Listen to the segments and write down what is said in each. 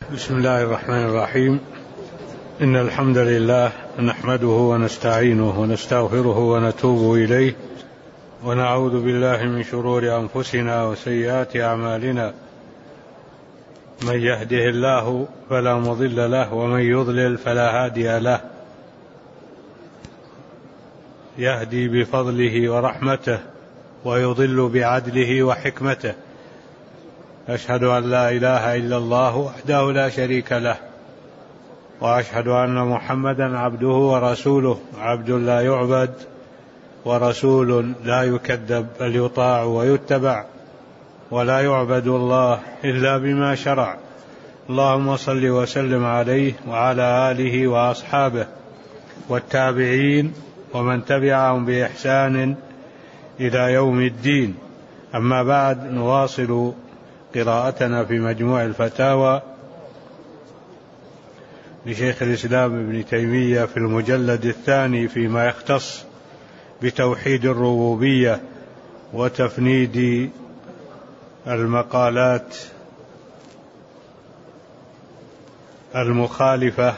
بسم الله الرحمن الرحيم. إن الحمد لله نحمده ونستعينه ونستغفره ونتوب إليه، ونعوذ بالله من شرور أنفسنا وسيئات أعمالنا. من يهده الله فلا مضل له، ومن يضلل فلا هادي له. يهدي بفضله ورحمته، ويضل بعدله وحكمته. أشهد أن لا إله إلا الله وحده لا شريك له، وأشهد أن محمدا عبده ورسوله، عبد لا يعبد ورسول لا يكذب، بل يطاع ويتبع، ولا يعبد الله إلا بما شرع. اللهم صل وسلم عليه وعلى آله وأصحابه والتابعين ومن تبعهم بإحسان إلى يوم الدين. أما بعد، نواصل قراءتنا في مجموع الفتاوى لشيخ الإسلام ابن تيمية في المجلد الثاني فيما يختص بتوحيد الربوبية وتفنيد المقالات المخالفة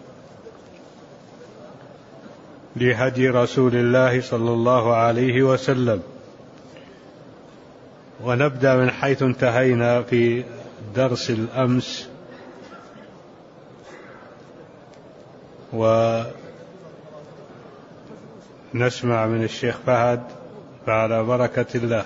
لهدي رسول الله صلى الله عليه وسلم. ونبدأ من حيث انتهينا في درس الأمس، ونسمع من الشيخ فهد فعلى بركة الله.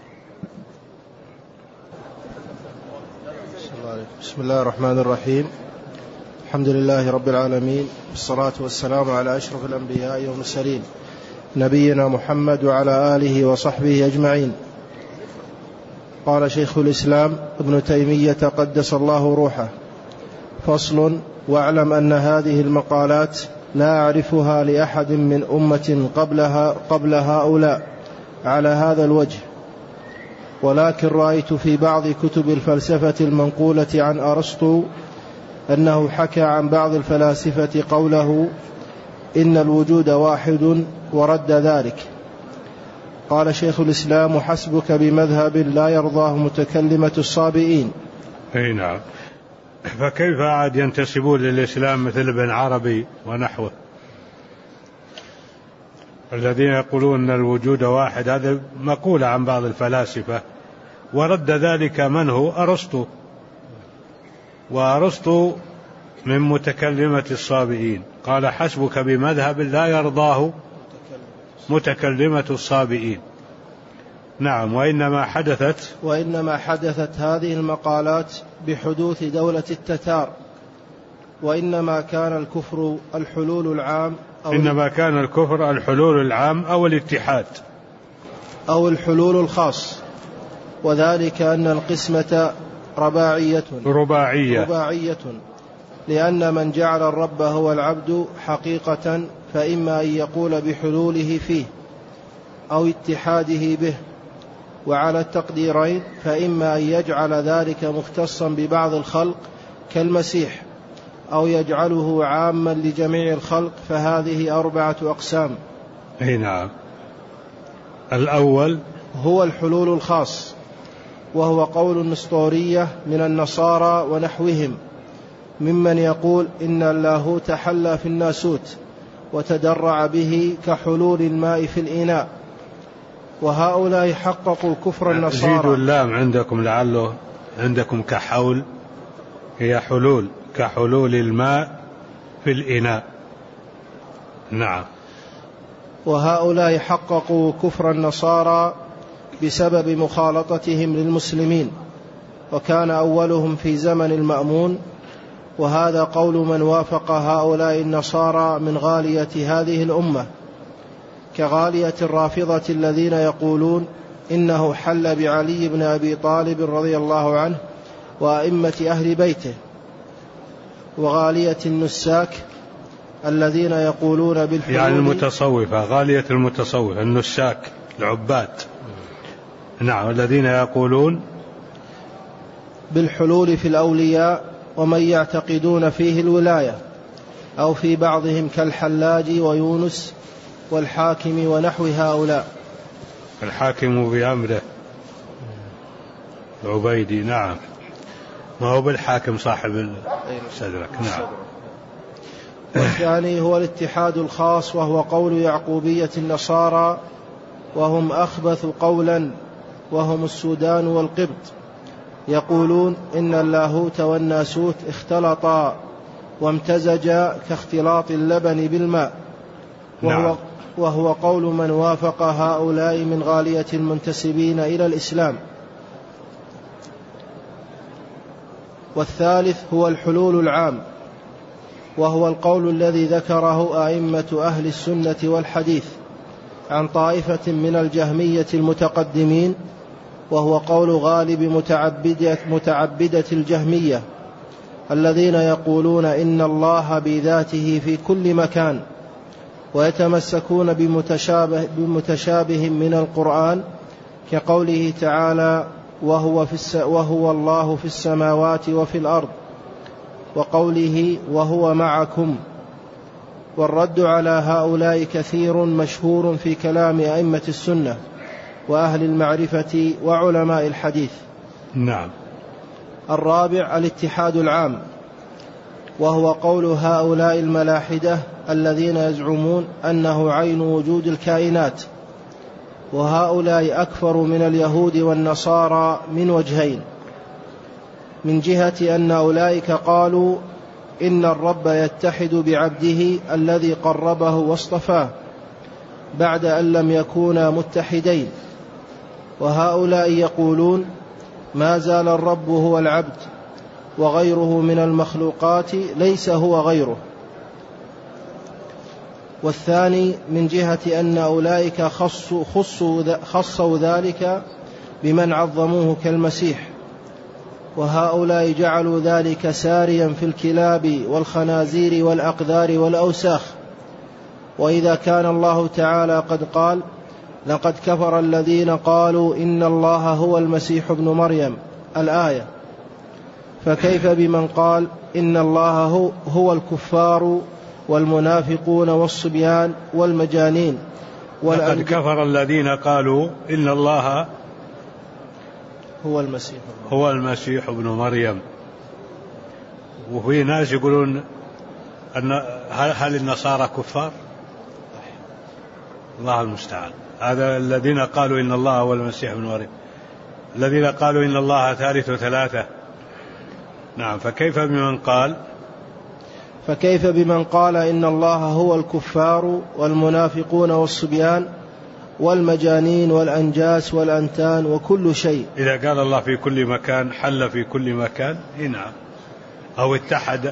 بسم الله الرحمن الرحيم. الحمد لله رب العالمين، والصلاة والسلام على أشرف الأنبياء والمرسلين، نبينا محمد وعلى آله وصحبه أجمعين. قال شيخ الإسلام ابن تيمية قدس الله روحه: فصل: واعلم أن هذه المقالات لا أعرفها لأحد من أمة قبل هؤلاء على هذا الوجه، ولكن رأيت في بعض كتب الفلسفة المنقولة عن أرسطو أنه حكى عن بعض الفلاسفة قوله إن الوجود واحد ورد ذلك. قال شيخ الإسلام: حسبك بمذهب لا يرضاه متكلمة الصابئين. أي نعم. فكيف عاد ينتسبون للإسلام مثل ابن عربي ونحوه الذين يقولون أن الوجود واحد؟ هذا مقولة عن بعض الفلاسفة، ورد ذلك من هو؟ أرسطو، وأرسطو من متكلمة الصابئين. قال: حسبك بمذهب لا يرضاه متكلمة الصابئين. نعم. وإنما حدثت هذه المقالات بحدوث دولة التتار، وإنما كان الكفر الحلول العام أو الاتحاد أو الحلول الخاص، وذلك أن القسمة رباعية، لأن من جعل الرب هو العبد حقيقة فإما أن يقول بحلوله فيه أو اتحاده به، وعلى التقديرين فإما أن يجعل ذلك مختصا ببعض الخلق كالمسيح، أو يجعله عاما لجميع الخلق، فهذه 4 أقسام. نعم. الأول هو الحلول الخاص، وهو قول النسطورية من النصارى ونحوهم ممن يقول إن اللاهوت حل في الناسوت وتدرع به كحلول الماء في الإناء، وهؤلاء حققوا كفر النصارى. زيدوا اللام عندكم، لعله عندكم كحول، هي حلول كحلول الماء في الإناء. نعم. وهؤلاء حققوا كفر النصارى بسبب مخالطتهم للمسلمين، وكان أولهم في زمن المأمون، وهذا قول من وافق هؤلاء النصارى من غالية هذه الأمة، كغالية الرافضة الذين يقولون إنه حل بعلي بن أبي طالب رضي الله عنه وأئمة أهل بيته، وغالية النساك الذين يقولون بالحلول، يعني المتصوفة، غالية المتصوفة النساك العباد. نعم. الذين يقولون بالحلول في الأولياء ومن يعتقدون فيه الولاية، أو في بعضهم كالحلاج ويونس والحاكم ونحو هؤلاء. الحاكم بأمره العبيدي. نعم. ما هو بالحاكم صاحب السدرك. نعم. والثاني هو الاتحاد الخاص، وهو قول يعقوبية النصارى، وهم أخبث قولا، وهم السودان والقبط، يقولون إن اللاهوت والناسوت اختلطا وامتزجا كاختلاط اللبن بالماء، وهو قول من وافق هؤلاء من غالية المنتسبين إلى الإسلام. والثالث هو الحلول العام، وهو القول الذي ذكره أئمة أهل السنة والحديث عن طائفة من الجهمية المتقدمين، وهو قول غالب متعبدة الجهمية الذين يقولون إن الله بذاته في كل مكان، ويتمسكون بمتشابه من القرآن كقوله تعالى وهو الله في السماوات وفي الأرض، وقوله وهو معكم. والرد على هؤلاء كثير مشهور في كلام أئمة السنة وأهل المعرفة وعلماء الحديث. نعم. الرابع الاتحاد العام، وهو قول هؤلاء الملاحدة الذين يزعمون أنه عين وجود الكائنات، وهؤلاء أكفر من اليهود والنصارى من وجهين: من جهة أن أولئك قالوا إن الرب يتحد بعبده الذي قربه واصطفاه بعد أن لم يكونا متحدين، وهؤلاء يقولون ما زال الرب هو العبد، وغيره من المخلوقات ليس هو غيره. والثاني من جهة أن أولئك خصوا ذلك بمن عظموه كالمسيح، وهؤلاء جعلوا ذلك ساريا في الكلاب والخنازير والأقذار والأوساخ. وإذا كان الله تعالى قد قال لقد كفر الذين قالوا إن الله هو المسيح ابن مريم الآية، فكيف بمن قال إن الله هو الكفار والمنافقون والصبيان والمجانين لقد كفر الذين قالوا إن الله هو المسيح ابن مريم. وفي ناس يقولون أن هل النصارى كفار؟ الله المستعان. هذا الذين قالوا إن الله هو المسيح ابن مريم، الذين قالوا إن الله ثالث ثلاثة. نعم. فكيف بمن قال إن الله هو الكفار والمنافقون والصبيان والمجانين والأنجاس والأنتان وكل شيء؟ إذا قال الله في كل مكان حل في كل مكان. نعم. أو اتحد.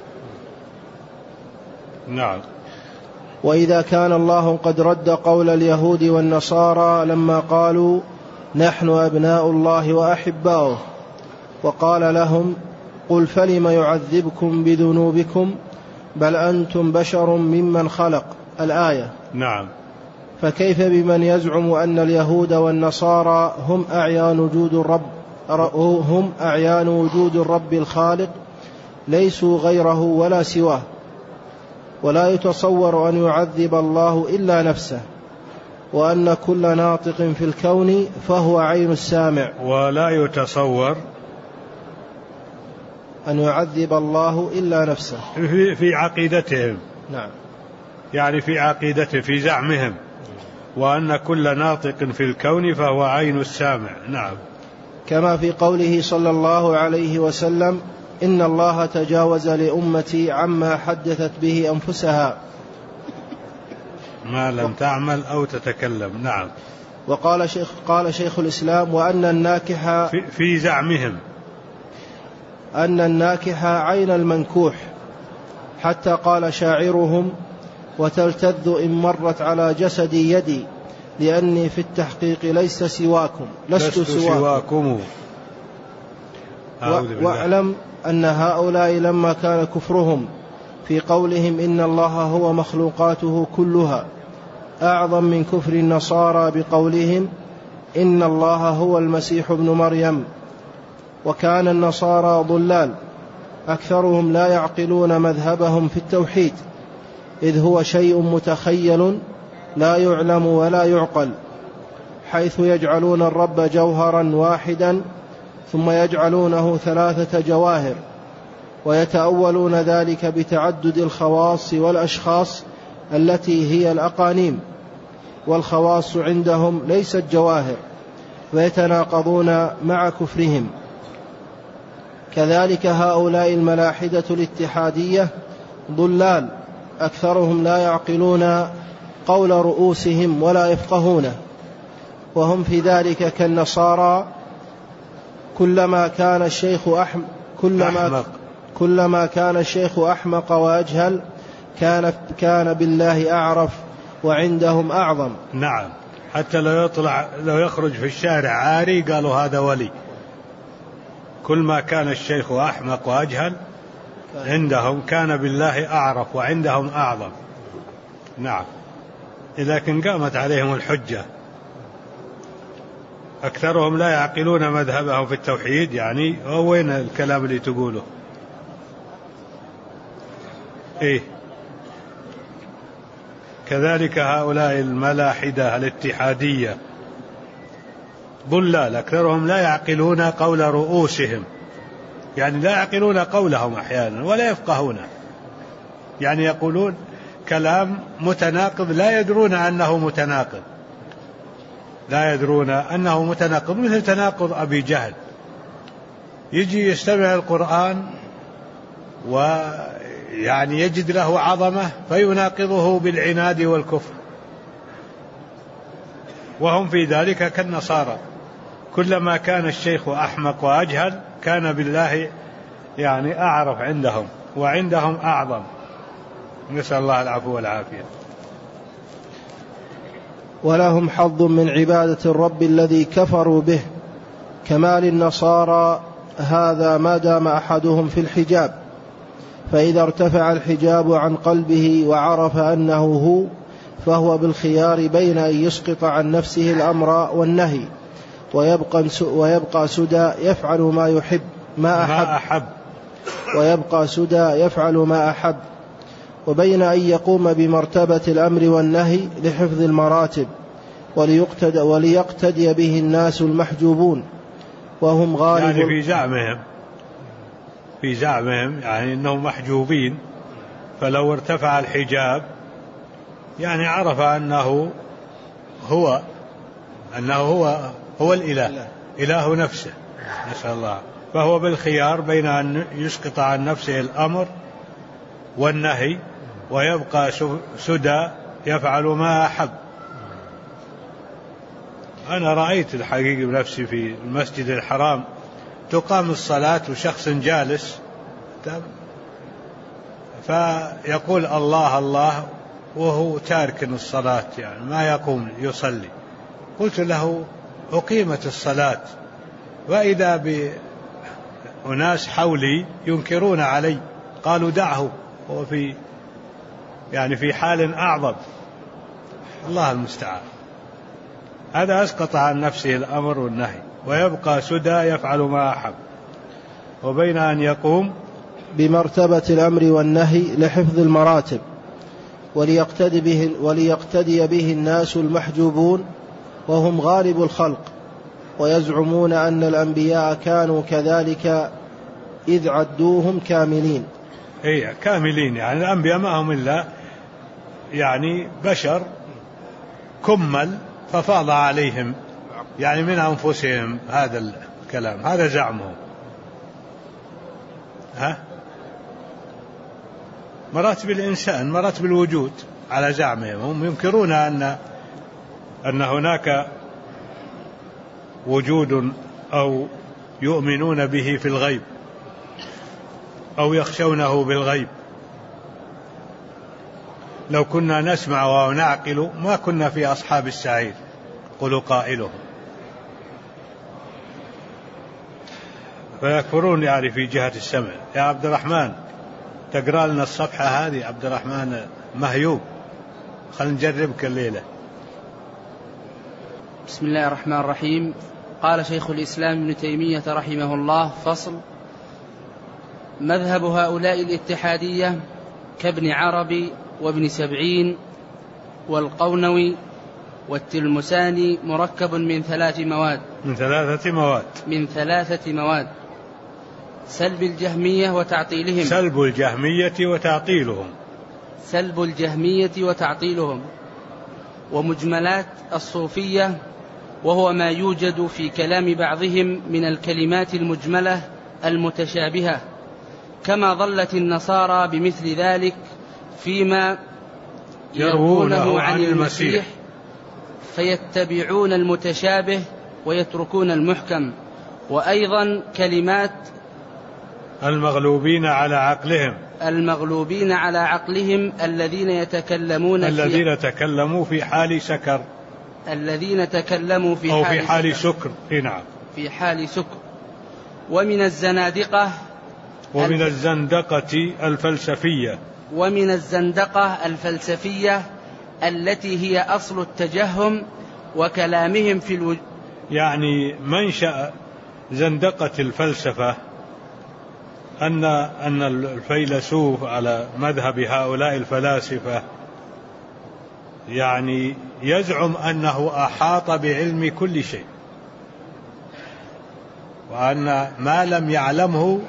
نعم. وإذا كان الله قد رد قول اليهود والنصارى لما قالوا نحن أبناء الله وأحباؤه، وقال لهم قل فلم يعذبكم بذنوبكم بل أنتم بشر ممن خلق الآية. نعم. فكيف بمن يزعم أن اليهود والنصارى هم أعيان وجود الرب الخالق، ليسوا غيره ولا سواه، ولا يتصور أن يعذب الله إلا نفسه، وأن كل ناطق في الكون فهو عين السامع، ولا يتصور أن يعذب الله إلا نفسه في عقيدتهم. نعم. يعني في عقيدتهم، في زعمهم، وأن كل ناطق في الكون فهو عين السامع. نعم. كما في قوله صلى الله عليه وسلم إن الله تجاوز لأمتي عما حدثت به أنفسها ما لم تعمل أو تتكلم. نعم. قال شيخ الإسلام وأن الناكح في زعمهم أن الناكح عين المنكوح، حتى قال شاعرهم وتلتذ إن مرت على جسدي يدي لأني في التحقيق لست سواكم. واعلم أن هؤلاء لما كان كفرهم في قولهم إن الله هو مخلوقاته كلها أعظم من كفر النصارى بقولهم إن الله هو المسيح ابن مريم. وكان النصارى ضلال أكثرهم لا يعقلون مذهبهم في التوحيد، إذ هو شيء متخيل لا يعلم ولا يعقل، حيث يجعلون الرب جوهرا واحدا ثم يجعلونه 3 جواهر، ويتأولون ذلك بتعدد الخواص والأشخاص التي هي الأقانيم، والخواص عندهم ليست جواهر، فيتناقضون مع كفرهم. كذلك هؤلاء الملاحدة الاتحادية ضلال، أكثرهم لا يعقلون قول رؤوسهم ولا يفقهونه، وهم في ذلك كالنصارى. كلما كان الشيخ أحمق وأجهل كان بالله أعرف وعندهم أعظم. نعم، حتى لو يخرج في الشارع عاري قالوا هذا ولي. كل ما كان الشيخ أحمق وأجهل عندهم كان بالله أعرف وعندهم أعظم. نعم، لكن قامت عليهم الحجة. أكثرهم لا يعقلون مذهبهم في التوحيد، يعني وين الكلام اللي تقوله؟ إيه؟ كذلك هؤلاء الملاحدة الاتحادية ضلال، أكثرهم لا يعقلون قول رؤوسهم، يعني لا يعقلون قولهم أحيانا ولا يفقهونه، يعني يقولون كلام متناقض لا يدرون أنه متناقض، مثل تناقض أبي جهل. يجي يستمع القرآن ويعني يجد له عظمة فيناقضه بالعناد والكفر، وهم في ذلك كالنصارى. كلما كان الشيخ أحمق وأجهل كان بالله يعني أعرف عندهم وعندهم أعظم. نسأل الله العفو والعافية. ولهم حظ من عبادة الرب الذي كفروا به، كما للنصارى هذا ما دام أحدهم في الحجاب، فإذا ارتفع الحجاب عن قلبه وعرف أنه هو، فهو بالخيار بين أن يسقط عن نفسه الأمر والنهي ويبقى سدى يفعل ما أحب، وبين أن يقوم بمرتبة الأمر والنهي لحفظ المراتب وليقتدي به الناس المحجوبون، وهم غالب يعني في زعمهم يعني أنهم محجوبين، فلو ارتفع الحجاب يعني عرف أنه هو الإله، إله نفسه، نسأل الله. فهو بالخيار بين أن يسقط عن نفسه الأمر والنهي ويبقى سدى يفعل ما أحب. أنا رأيت الحقيقة بنفسي في المسجد الحرام تقام الصلاة وشخص جالس فيقول الله الله وهو تارك الصلاة، يعني ما يقوم يصلي. قلت له أقيمت الصلاة وإذا بأناس حولي ينكرون علي، قالوا دعه، هو في حال أعظم. الله المستعان. هذا أسقط عن نفسه الأمر والنهي ويبقى سدى يفعل ما أحب، وبين أن يقوم بمرتبة الأمر والنهي لحفظ المراتب وليقتدي به الناس المحجوبون، وهم غالب الخلق، ويزعمون أن الأنبياء كانوا كذلك إذ عدوهم كاملين. كاملين، يعني الأنبياء ما هم إلا يعني بشر كمل ففاض عليهم يعني من أنفسهم هذا الكلام، هذا زعمهم. مراتب الإنسان، مراتب الوجود على زعمهم. هم ينكرون أن هناك وجود أو يؤمنون به في الغيب أو يخشونه بالغيب. لو كنا نسمع ونعقل ما كنا في أصحاب السعير، قل قائلهم. فيكفرون يعني في جهة السمع. يا عبد الرحمن تقرأ لنا الصفحة هذه، عبد الرحمن مهيوب، خلينا نجربك الليلة. بسم الله الرحمن الرحيم. قال شيخ الإسلام ابن تيمية رحمه الله: فصل. مذهب هؤلاء الاتحادية كابن عربي وابن سبعين والقونوي والتلمساني مركب من 3 مواد. من 3 مواد. سلب الجهمية وتعطيلهم. سلب الجهمية وتعطيلهم. ومجملات الصوفية، وهو ما يوجد في كلام بعضهم من الكلمات المجملة المتشابهة، كما ظلت النصارى بمثل ذلك فيما يروونه عن المسيح، فيتبعون المتشابه ويتركون المحكم. وأيضا كلمات المغلوبين على عقلهم الذين تكلموا في حال سكر. أو في حال سكر. نعم. في حال سكر. ومن الزندقة الفلسفية التي هي أصل التجهم وكلامهم في الوجود. يعني منشأ زندقة الفلسفة أن الفيلسوف على مذهب هؤلاء الفلاسفة يعني يزعم أنه أحاط بعلم كل شيء، وأن ما لم يعلمه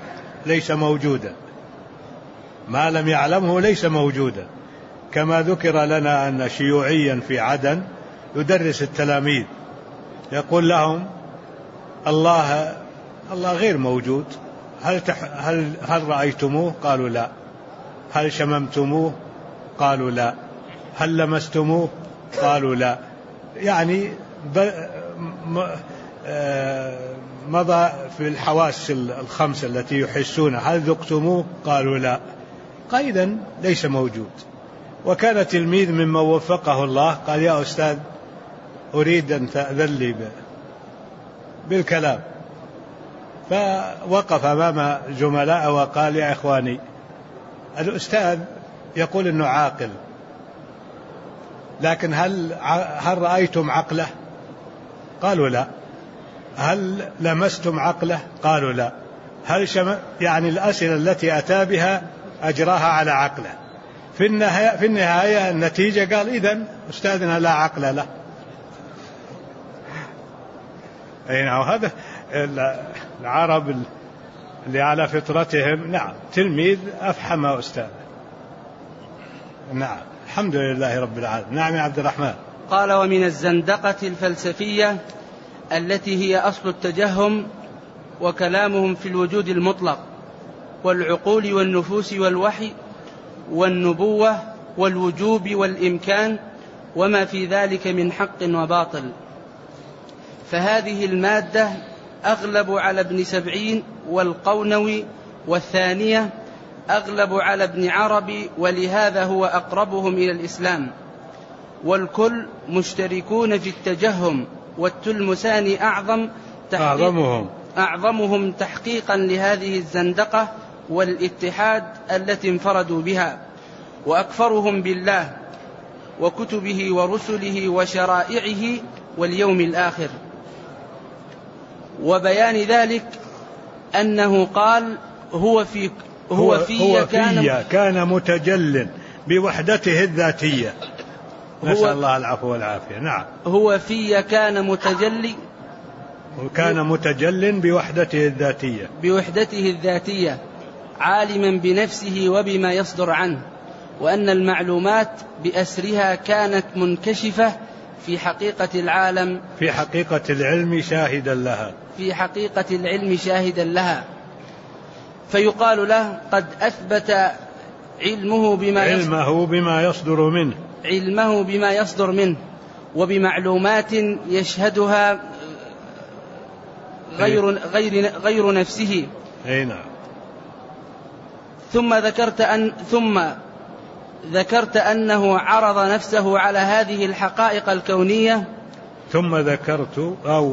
ليس موجودا. كما ذكر لنا أن شيوعيا في عدن يدرس التلاميذ يقول لهم الله غير موجود. هل رأيتموه؟ قالوا لا. هل شممتموه؟ قالوا لا. هل لمستموه؟ قالوا لا. يعني مضى في الحواس الخمس التي يحسون. هل ذقتموه؟ قالوا لا. قيدا ليس موجود. وكان تلميذ ممن وفقه الله قال يا أستاذ أريد أن تأذن لي بالكلام، فوقف أمام زملاء وقال يا إخواني الأستاذ يقول إنه عاقل، لكن هل رأيتم عقله؟ قالوا لا. هل لمستم عقله؟ قالوا لا. يعني الأسئلة التي أتى بها أجراها على عقله. في النهاية النتيجة قال إذن أستاذنا لا عقل له. وهذا العرب اللي على فطرتهم. نعم، تلميذ أفحم أستاذ. نعم، الحمد لله رب العالمين. نعم يا عبد الرحمن. قال ومن الزندقة الفلسفية التي هي أصل التجهم وكلامهم في الوجود المطلق والعقول والنفوس والوحي والنبوة والوجوب والإمكان وما في ذلك من حق وباطل. فهذه المادة أغلب على ابن سبعين والقونوي، والثانية أغلب على ابن عربي، ولهذا هو أقربهم إلى الإسلام. والكل مشتركون في التجهم، والتلمساني أعظمهم تحقيقا لهذه الزندقة والاتحاد التي انفردوا بها، وأكفرهم بالله وكتبه ورسله وشرائعه واليوم الآخر. وبيان ذلك أنه قال هو في كان متجل بوحدته الذاتية. نسأل الله العفو والعافية. نعم. هو في كان متجل بوحدته الذاتية عالما بنفسه وبما يصدر عنه، وأن المعلومات بأسرها كانت منكشفة في حقيقة العالم، في حقيقة العلم شاهدا لها. فيقال له قد أثبت علمه بما يصدر منه وبمعلومات يشهدها غير نفسه. نعم. ثم ذكرت أنه عرض نفسه على هذه الحقائق الكونية. ثم ذكر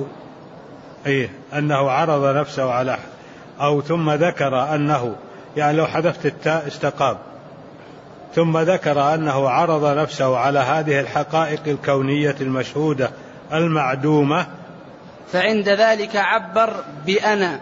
أنه يعني لو حذفت التاء استقام. ثم ذكر أنه عرض نفسه على هذه الحقائق الكونية المشهودة المعدومة، فعند ذلك عبر بأنا.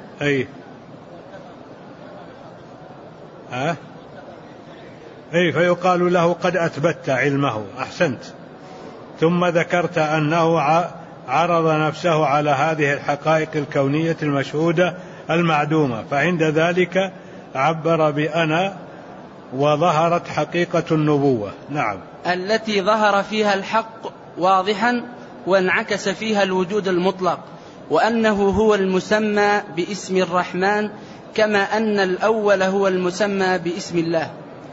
فيقال له قد أثبت علمه. أحسنت. ثم ذكرت أنه عرض نفسه على هذه الحقائق الكونية المشهودة المعدومة، فعند ذلك عبر بأنا وظهرت حقيقة النبوة. نعم. التي ظهر فيها الحق واضحا وانعكس فيها الوجود المطلق، وأنه هو المسمى باسم الرحمن كما أن الأول هو المسمى باسم الله.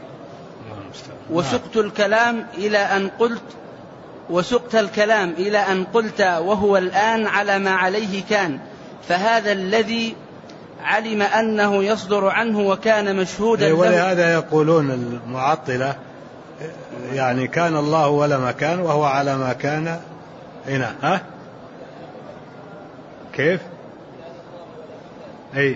وسقت الكلام إلى أن قلت وهو الآن على ما عليه كان، فهذا الذي علم أنه يصدر عنه وكان مشهودا له. ولهذا يقولون المعطلة يعني كان الله ولا مكان وهو على ما كان هنا. كيف؟ أي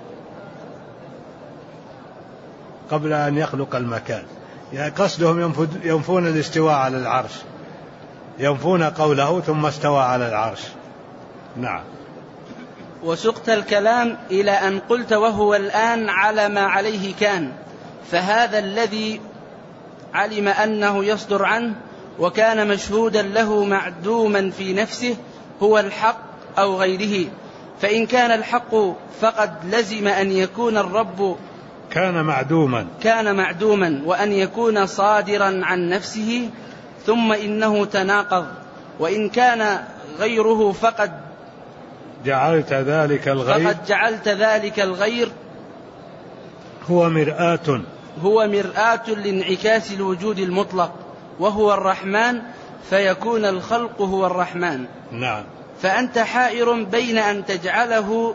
قبل أن يخلق المكان، يعني قصدهم ينفون الاستواء على العرش، ينفون قوله ثم استوى على العرش. نعم. وسقت الكلام إلى أن قلت وهو الآن على ما عليه كان، فهذا الذي علم أنه يصدر عنه وكان مشهودا له معدوما في نفسه هو الحق أو غيره. فإن كان الحق فقد لزم أن يكون الرب كان معدوما وأن يكون صادرا عن نفسه، ثم إنه تناقض. وإن كان غيره فقد جعلت ذلك الغير هو مرآة لانعكاس الوجود المطلق وهو الرحمن، فيكون الخلق هو الرحمن. نعم. فأنت حائر بين أن تجعله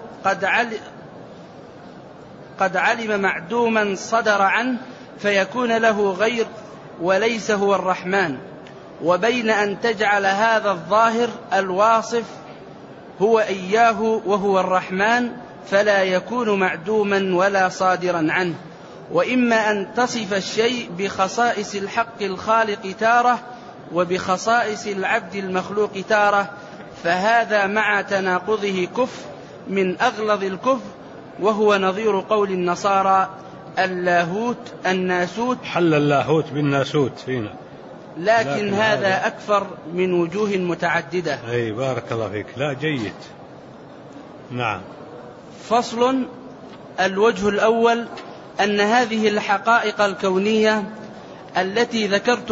قد علم معدوما صدر عنه فيكون له غير وليس هو الرحمن، وبين أن تجعل هذا الظاهر الواصف هو إياه وهو الرحمن فلا يكون معدوما ولا صادرا عنه. وإما أن تصف الشيء بخصائص الحق الخالق تارة وبخصائص العبد المخلوق تارة، فهذا مع تناقضه كفر من أغلظ الكفر، وهو نظير قول النصارى اللاهوت الناسوت، حل اللاهوت بالناسوت فينا، لكن هذا أكثر من وجوه متعددة. أي بارك الله فيك. لا جيد. نعم. فصل. الوجه الأول أن هذه الحقائق الكونية التي ذكرت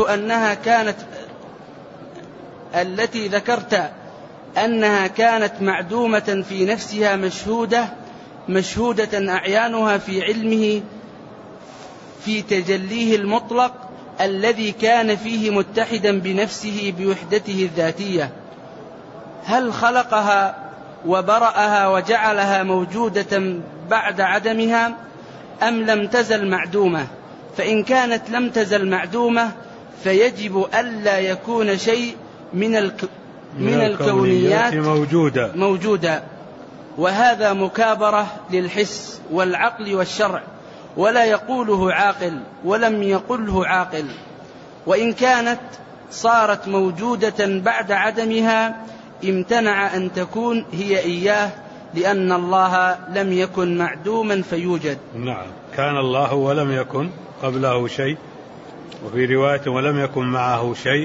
أنها كانت معدومة في نفسها مشهودة أعيانها في علمه في تجليه المطلق الذي كان فيه متحدا بنفسه بوحدته الذاتية. هل خلقها وبرأها وجعلها موجودة بعد عدمها أم لم تزل معدومة؟ فإن كانت لم تزل معدومة فيجب ألا يكون شيء من الكونيات موجودة، وهذا مكابرة للحس والعقل والشرع، ولا يقوله عاقل ولم يقله عاقل. وإن كانت صارت موجودة بعد عدمها امتنع أن تكون هي إياه، لأن الله لم يكن معدوما فيوجد. نعم. كان الله ولم يكن قبله شيء، وفي رواية ولم يكن معه شيء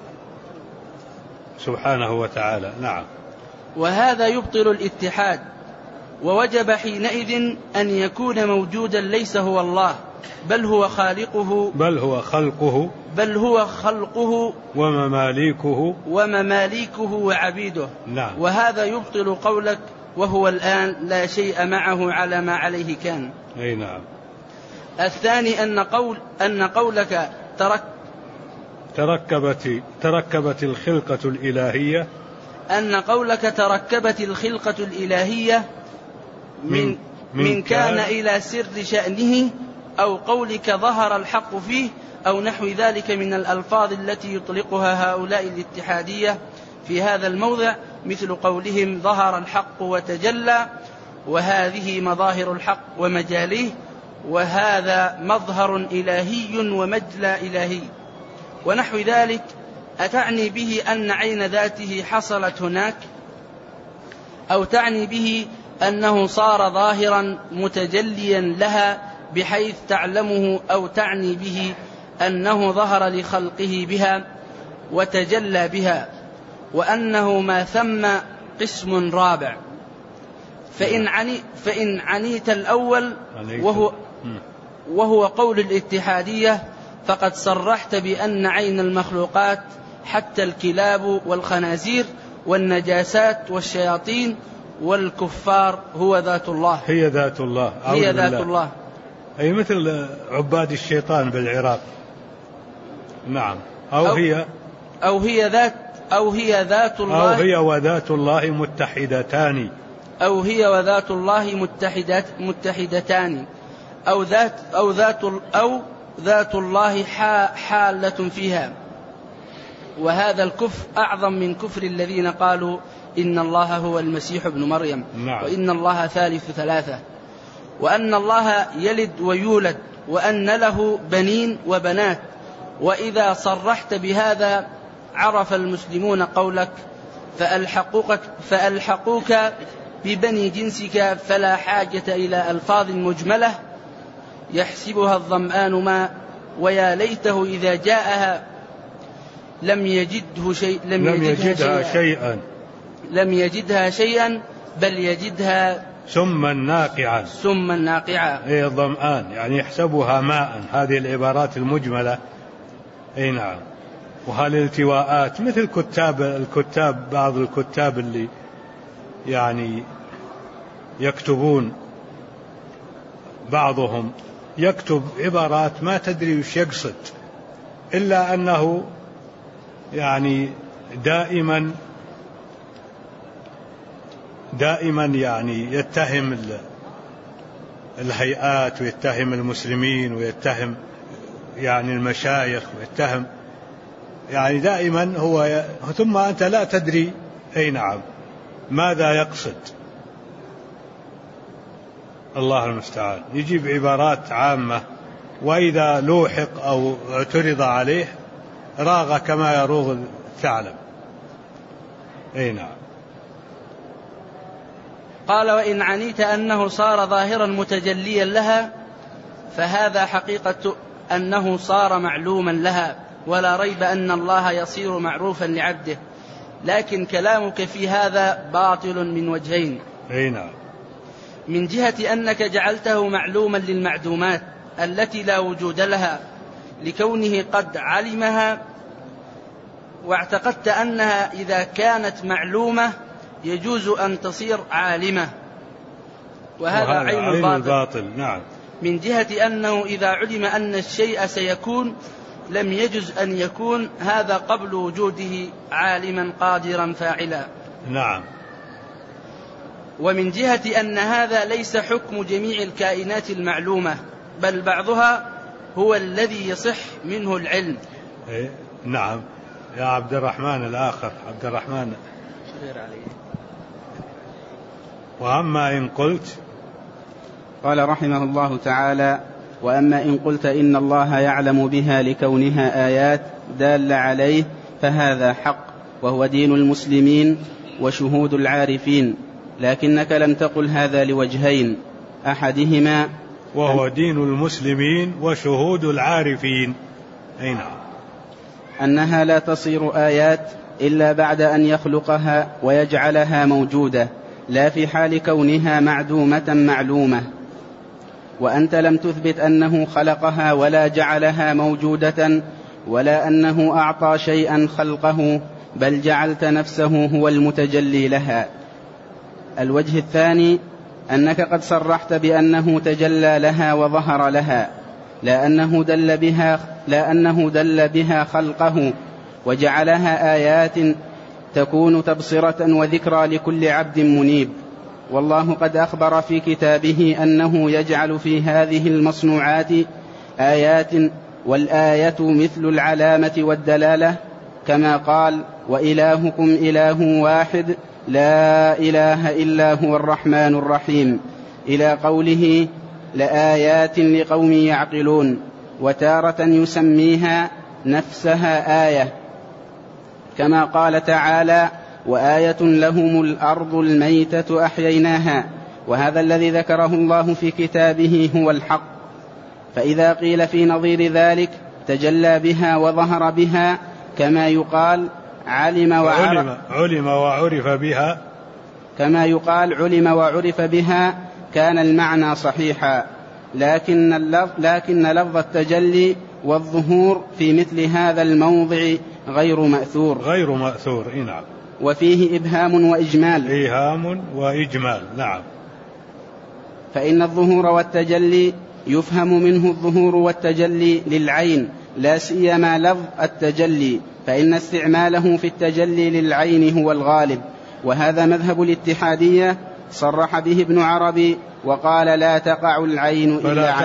سبحانه وتعالى. نعم. وهذا يبطل الاتحاد، ووجب حينئذ أن يكون موجودا ليس هو الله بل هو خلقه ومماليكه وعبيده. نعم. وهذا يبطل قولك وهو الآن لا شيء معه على ما عليه كان. أي نعم. الثاني أن قولك تركبت الخلقة الإلهية، أن قولك تركبت الخلقة الإلهية من كان إلى سر شأنه، أو قولك ظهر الحق فيه، أو نحو ذلك من الألفاظ التي يطلقها هؤلاء الاتحادية في هذا الموضع، مثل قولهم ظهر الحق وتجلى، وهذه مظاهر الحق ومجاليه، وهذا مظهر إلهي ومجلى إلهي، ونحو ذلك. أتعني به أن عين ذاته حصلت هناك، أو تعني به أنه صار ظاهرا متجليا لها بحيث تعلمه، أو تعني به أنه ظهر لخلقه بها، وتجلى بها، وأنه ما ثم قسم رابع. فإن عنيت الأول وهو قول الاتحادية فقد صرحت بأن عين المخلوقات حتى الكلاب والخنازير والنجاسات والشياطين والكفار هو ذات الله، هي ذات الله، هي ذات الله، أي مثل عباد الشيطان بالعراق. نعم. أو هي ذات الله، أو هي وذات الله متحدتان، أو هي وذات الله متحدتان، أو ذات الله حالة فيها. وهذا الكفر أعظم من كفر الذين قالوا إن الله هو المسيح ابن مريم. نعم. وإن الله ثالث ثلاثة، وأن الله يلد ويولد، وأن له بنين وبنات. وإذا صرحت بهذا عرف المسلمون قولك فألحقوك ببني جنسك، فلا حاجة إلى ألفاظ مجملة يحسبها الظمآن ماء، ويا ليته إذا جاءها لم يجدها شيئا بل يجدها سما ناقعا. أي الظمآن يعني يحسبها ماء. هذه العبارات المجملة. أي نعم. وهذه الالتواءات مثل الكتاب بعض الكتاب اللي يعني يكتبون، بعضهم يكتب عبارات ما تدري وش يقصد، إلا أنه يعني دائما يعني يتهم الهيئات ويتهم المسلمين ويتهم يعني المشايخ ويتهم يعني دائما هو، ثم أنت لا تدري أي نعم ماذا يقصد. الله المستعان. يجيب عبارات عامة، وإذا لوحق أو اعترض عليه راغ كما يروغ الثعلب. أي نعم. قال وإن عنيت أنه صار ظاهرا متجليا لها فهذا حقيقة أنه صار معلوما لها، ولا ريب أن الله يصير معروفا لعبده، لكن كلامك في هذا باطل من وجهين. أي نعم. من جهة أنك جعلته معلوما للمعدومات التي لا وجود لها لكونه قد علمها، واعتقدت أنها إذا كانت معلومة يجوز أن تصير عالمة، وهذا عين الباطل. نعم. من جهة أنه إذا علم أن الشيء سيكون لم يجوز أن يكون، هذا قبل وجوده عالما قادرا فاعلا. نعم. ومن جهة أن هذا ليس حكم جميع الكائنات المعلومة، بل بعضها هو الذي يصح منه العلم. نعم. يا عبد الرحمن الآخر عبد الرحمن. وأما إن قلت، قال رحمه الله تعالى: وأما إن قلت إن الله يعلم بها لكونها آيات دالة عليه فهذا حق، وهو دين المسلمين وشهود العارفين، لكنك لم تقل هذا لوجهين، أحدهما وهو دين المسلمين وشهود العارفين. أي نعم. أنها لا تصير آيات إلا بعد أن يخلقها ويجعلها موجودة، لا في حال كونها معدومة معلومة. وأنت لم تثبت أنه خلقها ولا جعلها موجودة، ولا أنه أعطى شيئا خلقه، بل جعلت نفسه هو المتجلي لها. الوجه الثاني أنك قد صرحت بأنه تجلى لها وظهر لها، لا أنه دل بها خلقه وجعلها آيات تكون تبصرة وذكرى لكل عبد منيب. والله قد أخبر في كتابه أنه يجعل في هذه المصنوعات آيات، والآية مثل العلامة والدلالة، كما قال: وإلهكم إله واحد لا إله إلا هو الرحمن الرحيم، إلى قوله: لآيات لقوم يعقلون. وتارة يسميها نفسها آية، كما قال تعالى: وآية لهم الأرض الميتة أحييناها. وهذا الذي ذكره الله في كتابه هو الحق. فإذا قيل في نظير ذلك تجلى بها وظهر بها، كما يقال علم وعرف بها، كما يقال علم وعرف بها كان المعنى صحيحا، لكن لفظ التجلي والظهور في مثل هذا الموضع غير مأثور. نعم. وفيه إبهام وإجمال. نعم. فإن الظهور والتجلي يفهم منه الظهور والتجلي للعين، لا سيما لفظ التجلي، فإن استعماله في التجلي للعين هو الغالب، وهذا مذهب الاتحادية صرح به ابن عربي وقال لا تقع العين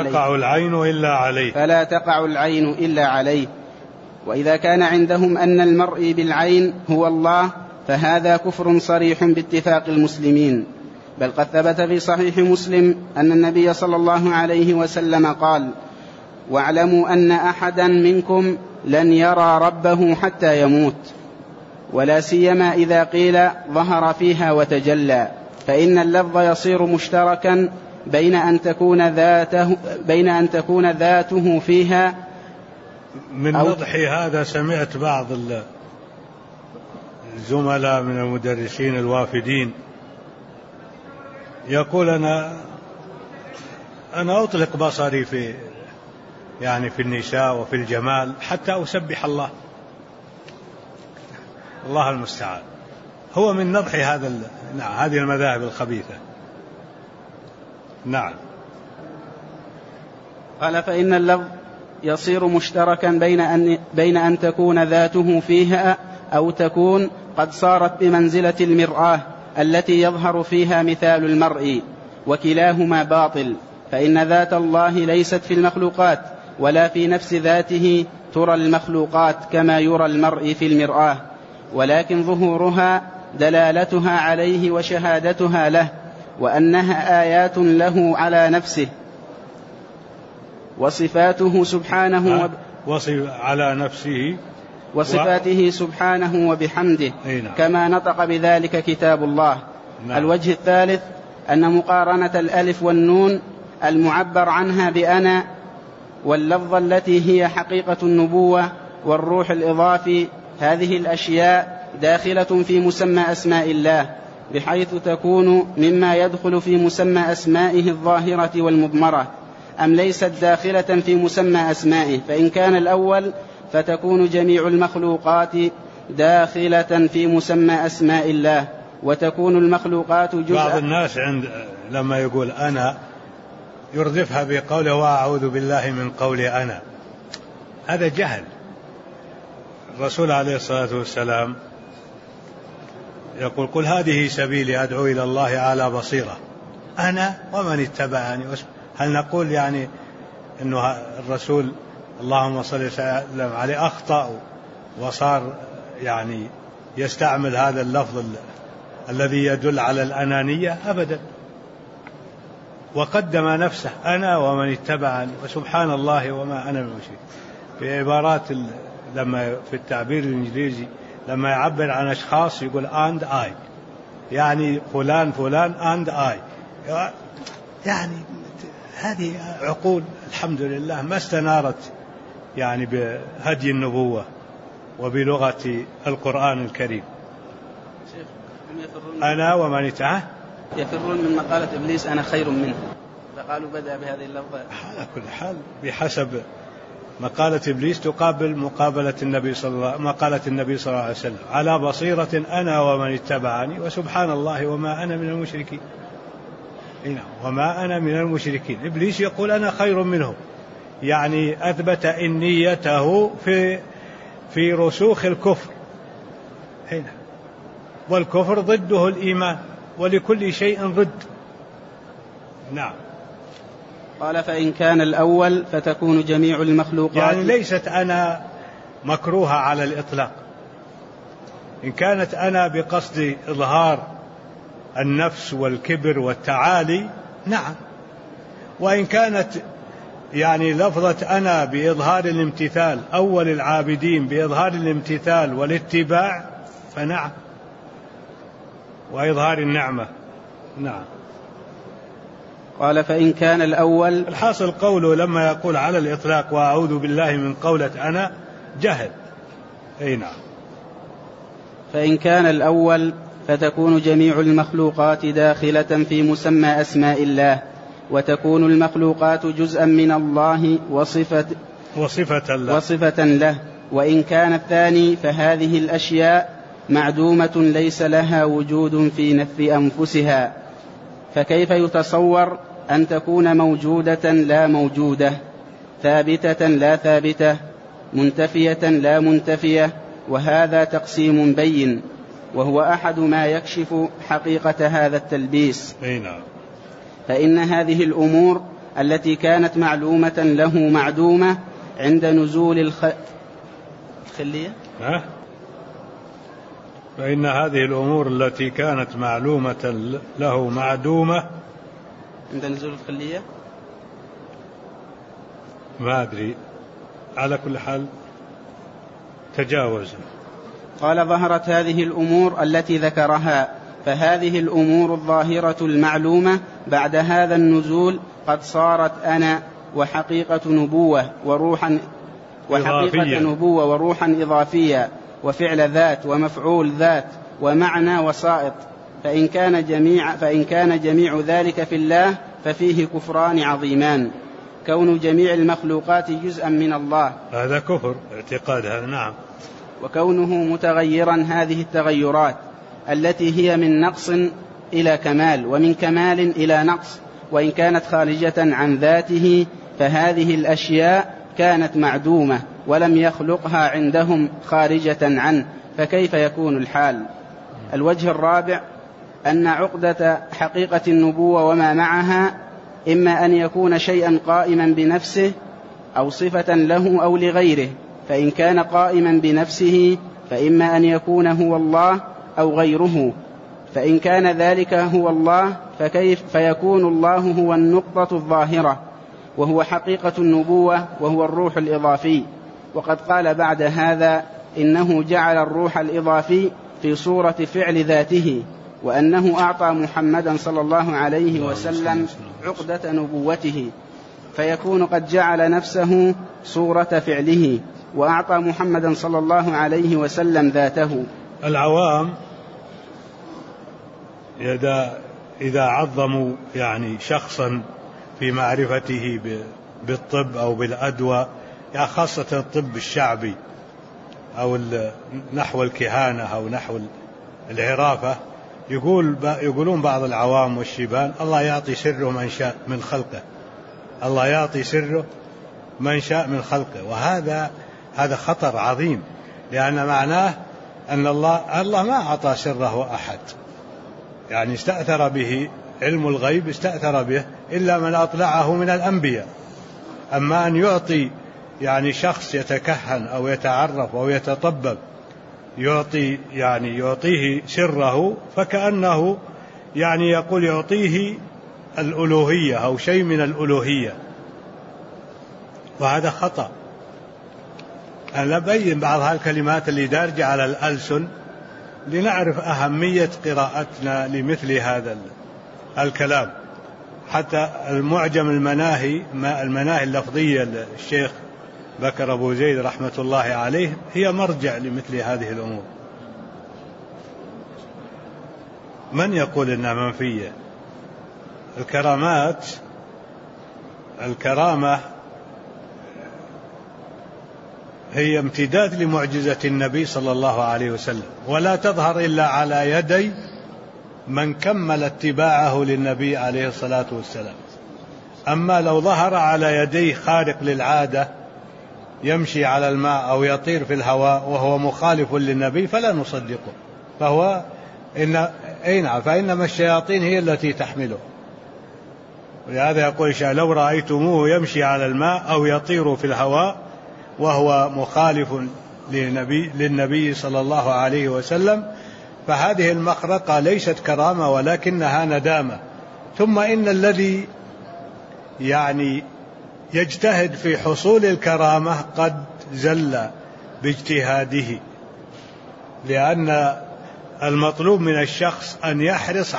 إلا عليه. وإذا كان عندهم أن المرء بالعين هو الله فهذا كفر صريح باتفاق المسلمين، بل قد ثبت في صحيح مسلم أن النبي صلى الله عليه وسلم قال: واعلموا أن أحدا منكم لن يرى ربه حتى يموت، ولا سيما إذا قيل ظهر فيها وتجلى، فإن اللفظ يصير مشتركا بين أن تكون ذاته فيها. من وضح هذا سمعت بعض الزملاء من المدرسين الوافدين يقول أنا أطلق بصري في النساء وفي الجمال حتى أسبح الله المستعان. هو من نضح هذه المذاهب الخبيثة. نعم. قال: فإن اللفظ يصير مشتركا بين أن تكون ذاته فيها أو تكون قد صارت بمنزلة المرآة التي يظهر فيها مثال المرء، وكلاهما باطل، فإن ذات الله ليست في المخلوقات ولا في نفس ذاته ترى المخلوقات كما يرى المرء في المرآة، ولكن ظهورها دلالتها عليه وشهادتها له، وأنها آيات له على نفسه وصفاته سبحانه وصفاته سبحانه وبحمده، كما نطق بذلك كتاب الله. نعم. الوجه الثالث أن مقارنة الألف والنون المعبر عنها بأنا واللفظة التي هي حقيقة النبوة والروح الإضافي، هذه الأشياء داخلة في مسمى أسماء الله، بحيث تكون مما يدخل في مسمى أسمائه الظاهرة والمضمرة، أم ليست داخلة في مسمى أسمائه؟ فإن كان الأول فتكون جميع المخلوقات داخلة في مسمى أسماء الله، وتكون المخلوقات جزءا. بعض الناس لما يقول أنا يردفها بقوله وأعوذ بالله من قول أنا، هذا جهل. الرسول عليه الصلاة والسلام يقول: قل هذه سبيلي أدعو إلى الله على بصيرة أنا ومن اتبعني. هل نقول أنه الرسول اللهم صل وسلم عليه أخطأ وصار يستعمل هذا اللفظ الذي يدل على الأنانية؟ أبدا. وقدم نفسه أنا ومن اتبعني وسبحان الله وما أنا من المشركين. في عبارات لما في التعبير الإنجليزي لما يعبر عن أشخاص يقول and I، يعني فلان and I، هذه عقول الحمد لله ما استنارت بهدي النبوة وبلغة القرآن الكريم. أنا ومن يفرون من مقالة إبليس أنا خير منه، فقالوا بدأ بهذه اللفظة. على كل حال بحسب مقالة إبليس تقابل مقالة النبي صلى الله عليه وسلم على بصيرة أنا ومن اتبعني وسبحان الله وما أنا من المشركين. وما أنا من المشركين. إبليس يقول أنا خير منه، أثبت إنيته في رسوخ الكفر. والكفر ضده الإيمان، ولكل شيء ضد. نعم. قال: فإن كان الأول فتكون جميع المخلوقات، ليست أنا مكروهة على الإطلاق. إن كانت أنا بقصد إظهار النفس والكبر والتعالي، نعم. وإن كانت لفظة أنا بإظهار الامتثال، أول العابدين بإظهار الامتثال والاتباع، فنعم، وإظهار النعمة. نعم. قال: فإن كان الأول، الحاصل قوله لما يقول على الإطلاق وأعوذ بالله من قولة أنا، جهل. أي نعم. فإن كان الأول فتكون جميع المخلوقات داخلة في مسمى أسماء الله، وتكون المخلوقات جزءا من الله وصفة له. وإن كان الثاني فهذه الأشياء معدومة ليس لها وجود في أنفسها، فكيف يتصور أن تكون موجودة لا موجودة، ثابتة لا ثابتة، منتفية لا منتفية؟ وهذا تقسيم بين، وهو أحد ما يكشف حقيقة هذا التلبيس. فإن هذه الأمور التي كانت معلومة له معدومة عند نزول الخلية. فإن هذه الأمور التي كانت معلومة له معدومة عند نزول الخلية، ما أدري، على كل حال تجاوز. قال: ظهرت هذه الأمور التي ذكرها، فهذه الأمور الظاهرة المعلومة بعد هذا النزول قد صارت أنا وحقيقة نبوة وروحا إضافية وفعل ذات ومفعول ذات ومعنى وسائط. فإن كان جميع ذلك في الله ففيه كفران عظيمان: كون جميع المخلوقات جزءا من الله، هذا كفر اعتقاد هذا. نعم. وكونه متغيرا هذه التغيرات التي هي من نقص إلى كمال ومن كمال إلى نقص، وإن كانت خارجة عن ذاته فهذه الأشياء كانت معدومة ولم يخلقها عندهم خارجة عنه، فكيف يكون الحال؟ الوجه الرابع أن عقدة حقيقة النبوة وما معها إما أن يكون شيئا قائما بنفسه أو صفة له أو لغيره، فإن كان قائما بنفسه فإما أن يكون هو الله أو غيره، فإن كان ذلك هو الله فيكون الله هو النقطة الظاهرة وهو حقيقة النبوة وهو الروح الإضافي. وقد قال بعد هذا إنه جعل الروح الإضافي في صورة فعل ذاته، وأنه أعطى محمدا صلى الله عليه وسلم عقدة نبوته، فيكون قد جعل نفسه صورة فعله، وأعطى محمدا صلى الله عليه وسلم ذاته. العوام إذا عظموا شخصا في معرفته بالطب أو بالأدوى، خاصة الطب الشعبي أو نحو الكهانة أو نحو العرافة، يقولون بعض العوام والشيبان: الله يعطي سره من شاء من خلقه، الله يعطي سره من شاء من خلقه. وهذا خطر عظيم، لأن معناه أن الله ما أعطى سره أحد، استأثر به علم الغيب، استأثر به إلا من أطلعه من الأنبياء. أما أن يعطي شخص يتكهن أو يتعرف أو يتطبب يعطيه سره، فكأنه يقول يعطيه الألوهية أو شيء من الألوهية، وهذا خطأ. أنا أبين بعض هالكلمات اللي دارجة على الألسن لنعرف أهمية قراءتنا لمثل هذا الكلام. حتى المعجم المناهي اللفظية للشيخ بكر أبو زيد رحمة الله عليه هي مرجع لمثل هذه الأمور. من يقول إنها منفية؟ الكرامة هي امتداد لمعجزة النبي صلى الله عليه وسلم، ولا تظهر إلا على يدي من كمل اتباعه للنبي عليه الصلاة والسلام. أما لو ظهر على يديه خارق للعادة يمشي على الماء أو يطير في الهواء وهو مخالف للنبي فلا نصدقه، فإنما الشياطين هي التي تحمله. ولهذا يقول لو رأيتموه يمشي على الماء أو يطير في الهواء وهو مخالف للنبي صلى الله عليه وسلم فهذه المخرقة ليست كرامة ولكنها ندامة. ثم إن الذي يجتهد في حصول الكرامة قد زل باجتهاده، لأن المطلوب من الشخص أن يحرص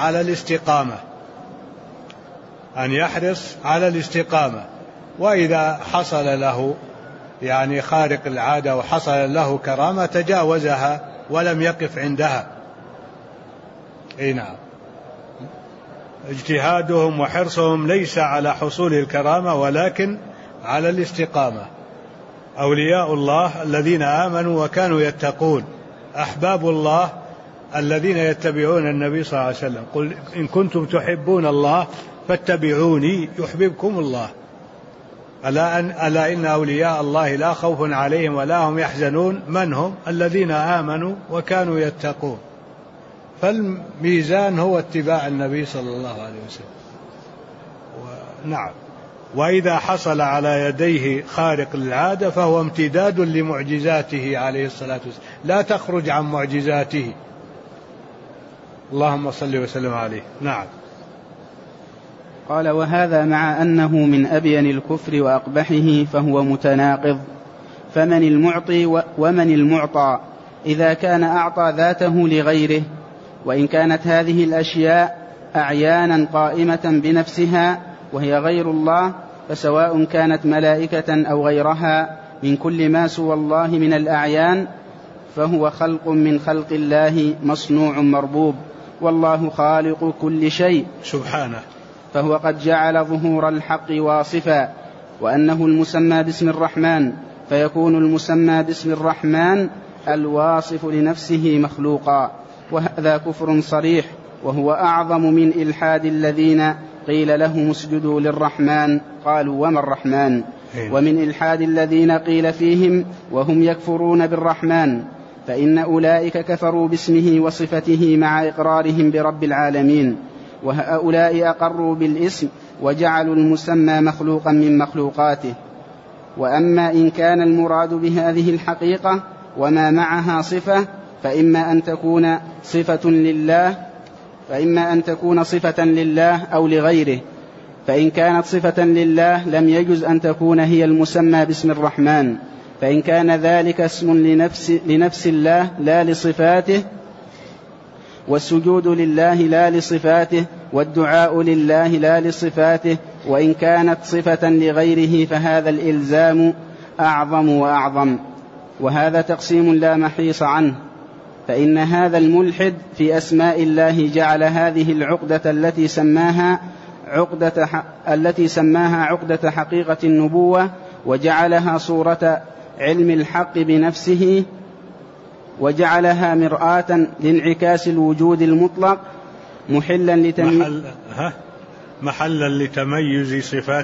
على الاستقامة، وإذا حصل له يعني خارق العادة وحصل له كرامة تجاوزها ولم يقف عندها. نعم، اجتهادهم وحرصهم ليس على حصول الكرامة ولكن على الاستقامة. أولياء الله الذين آمنوا وكانوا يتقون، أحباب الله الذين يتبعون النبي صلى الله عليه وسلم. قل إن كنتم تحبون الله فاتبعوني يحببكم الله. ألا إن أولياء الله لا خوف عليهم ولا هم يحزنون. من هم؟ الذين آمنوا وكانوا يتقون. فالميزان هو اتباع النبي صلى الله عليه وسلم. نعم، وإذا حصل على يديه خارق للعادة فهو امتداد لمعجزاته عليه الصلاة والسلام، لا تخرج عن معجزاته. اللهم صل وسلم عليه. نعم. قال: وهذا مع أنه من أبين الكفر وأقبحه فهو متناقض. فمن المعطي ومن المعطى إذا كان أعطى ذاته لغيره؟ وإن كانت هذه الأشياء أعيانا قائمة بنفسها وهي غير الله، فسواء كانت ملائكة أو غيرها من كل ما سوى الله من الأعيان، فهو خلق من خلق الله مصنوع مربوب، والله خالق كل شيء سبحانه. فهو قد جعل ظهور الحق واصفا، وأنه المسمى باسم الرحمن، فيكون المسمى باسم الرحمن الواصف لنفسه مخلوقا، وهذا كفر صريح، وهو أعظم من إلحاد الذين قيل لهم اسجدوا للرحمن قالوا وما الرحمن، ومن إلحاد الذين قيل فيهم وهم يكفرون بالرحمن، فإن أولئك كفروا باسمه وصفته مع إقرارهم برب العالمين، وهؤلاء أقروا بالاسم وجعلوا المسمى مخلوقا من مخلوقاته. وأما إن كان المراد بهذه الحقيقة وما معها صفة فإما أن تكون صفة لله أو لغيره، فإن كانت صفة لله لم يجز أن تكون هي المسمى باسم الرحمن، فإن كان ذلك اسم لنفس الله لا لصفاته، والسجود لله لا لصفاته، والدعاء لله لا لصفاته، وإن كانت صفة لغيره فهذا الإلزام أعظم وأعظم، وهذا تقسيم لا محيص عنه. فإن هذا الملحد في أسماء الله جعل هذه العقدة التي سماها عقدة حقيقة النبوة، وجعلها صورة علم الحق بنفسه، وجعلها مرآة لانعكاس الوجود المطلق، محلا لتميز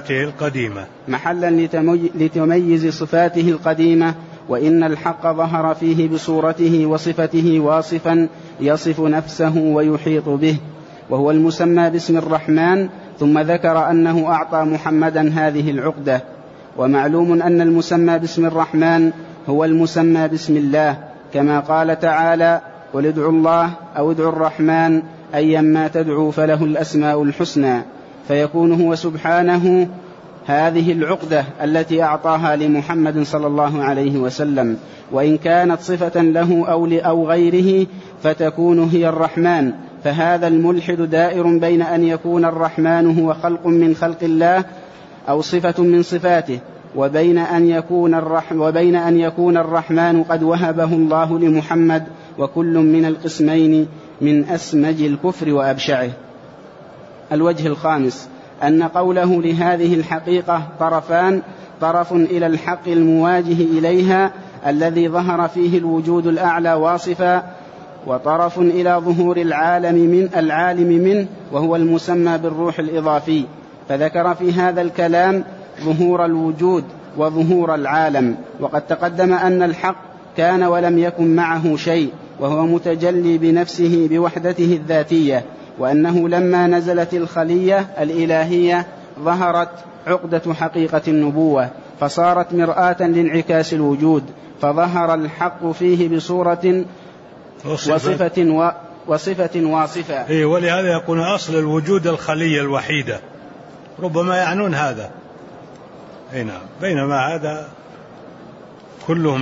صفاته القديمة، وإن الحق ظهر فيه بصورته وصفته واصفا يصف نفسه ويحيط به، وهو المسمى باسم الرحمن. ثم ذكر أنه أعطى محمدا هذه العقدة. ومعلوم أن المسمى باسم الرحمن هو المسمى باسم الله، كما قال تعالى: قل ادعوا الله أو ادعوا الرحمن أيما تدعوا فله الأسماء الحسنى، فيكون هو سبحانه هذه العقدة التي أعطاها لمحمد صلى الله عليه وسلم. وإن كانت صفة له أو غيره فتكون هي الرحمن، فهذا الملحد دائر بين أن يكون الرحمن هو خلق من خلق الله أو صفة من صفاته، وبين أن يكون الرحمن قد وهبه الله لمحمد، وكل من القسمين من أسمج الكفر وأبشعه. الوجه الخامس أن قوله لهذه الحقيقة طرفان: طرف إلى الحق المواجه إليها الذي ظهر فيه الوجود الأعلى واصفا، وطرف إلى ظهور العالم منه وهو المسمى بالروح الإضافي. فذكر في هذا الكلام ظهور الوجود وظهور العالم. وقد تقدم أن الحق كان ولم يكن معه شيء، وهو متجلي بنفسه بوحدته الذاتية، وأنه لما نزلت الخلية الإلهية ظهرت عقدة حقيقة النبوة، فصارت مرآة لانعكاس الوجود، فظهر الحق فيه بصورة وصفة واصفة. ولهذا يكون أصل الوجود الخلية الوحيدة، ربما يعنون هذا. نعم، بينما هذا كله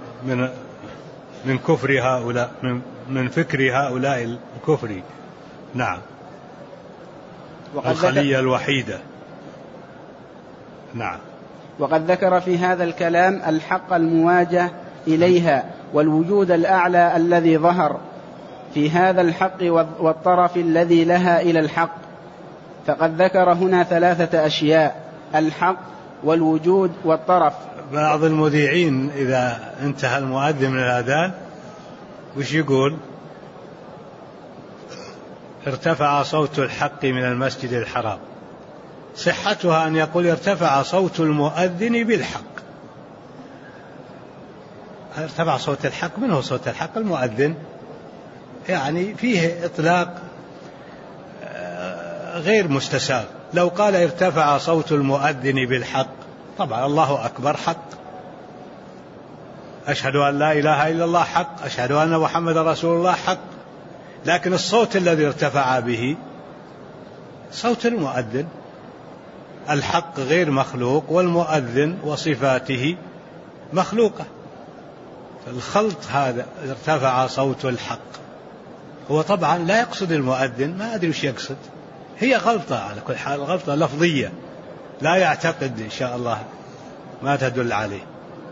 من كفر هؤلاء، من فكر هؤلاء الكفر. نعم، الخلية الوحيدة. نعم. وقد ذكر في هذا الكلام الحق المواجه إليها والوجود الأعلى الذي ظهر في هذا الحق والطرف الذي لها إلى الحق. فقد ذكر هنا 3 أشياء: الحق والوجود والطرف. بعض المذيعين إذا انتهى المؤذن من الأذان وش يقول؟ ارتفع صوت الحق من المسجد الحرام. صحتها أن يقول ارتفع صوت المؤذن بالحق. ارتفع صوت الحق، من هو صوت الحق؟ المؤذن. يعني فيه إطلاق غير مستساغ. لو قال ارتفع صوت المؤذن بالحق، طبعا الله أكبر حق، أشهد أن لا إله إلا الله حق، أشهد أن محمد رسول الله حق، لكن الصوت الذي ارتفع به صوت المؤذن. الحق غير مخلوق والمؤذن وصفاته مخلوقة. الخلط هذا ارتفع صوت الحق، هو طبعا لا يقصد المؤذن، ما أدري وش يقصد، هي غلطة على كل حال، غلطة لفظية لا يعتقد إن شاء الله ما تدل عليه.